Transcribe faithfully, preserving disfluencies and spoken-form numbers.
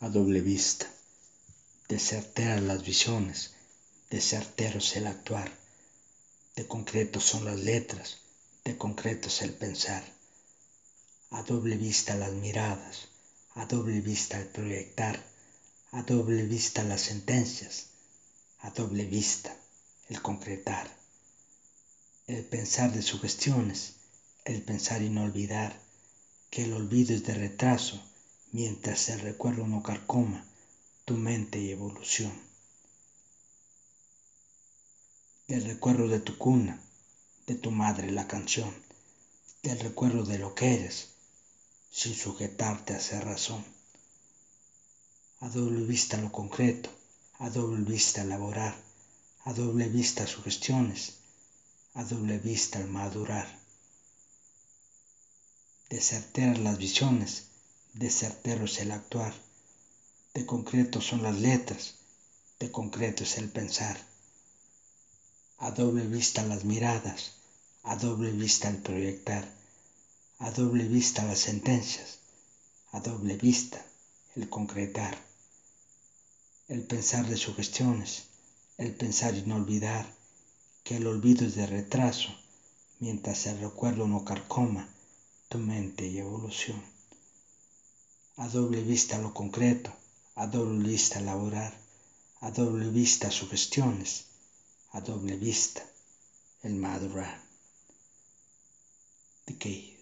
a doble vista, de certeras las visiones, de certero es el actuar, de concreto son las letras, de concreto es el pensar, a doble vista las miradas, a doble vista el proyectar, a doble vista las sentencias, a doble vista el concretar, el pensar de sugestiones, el pensar y no olvidar, que el olvido es de retraso, mientras el recuerdo no carcoma tu mente y evolución. Del recuerdo de tu cuna, de tu madre la canción, del recuerdo de lo que eres, sin sujetarte a hacer razón. A doble vista lo concreto, a doble vista elaborar, a doble vista sugestiones, a doble vista el madurar. De certeras las visiones, de certero es el actuar, de concreto son las letras, de concreto es el pensar. A doble vista las miradas, a doble vista el proyectar, a doble vista las sentencias, a doble vista el concretar. El pensar de sugestiones, el pensar y no olvidar, que el olvido es de retraso, mientras el recuerdo no carcoma tu mente y evolución. A doble vista lo concreto, a doble vista elaborar, a doble vista sugestiones, a doble vista el madurar. Decay.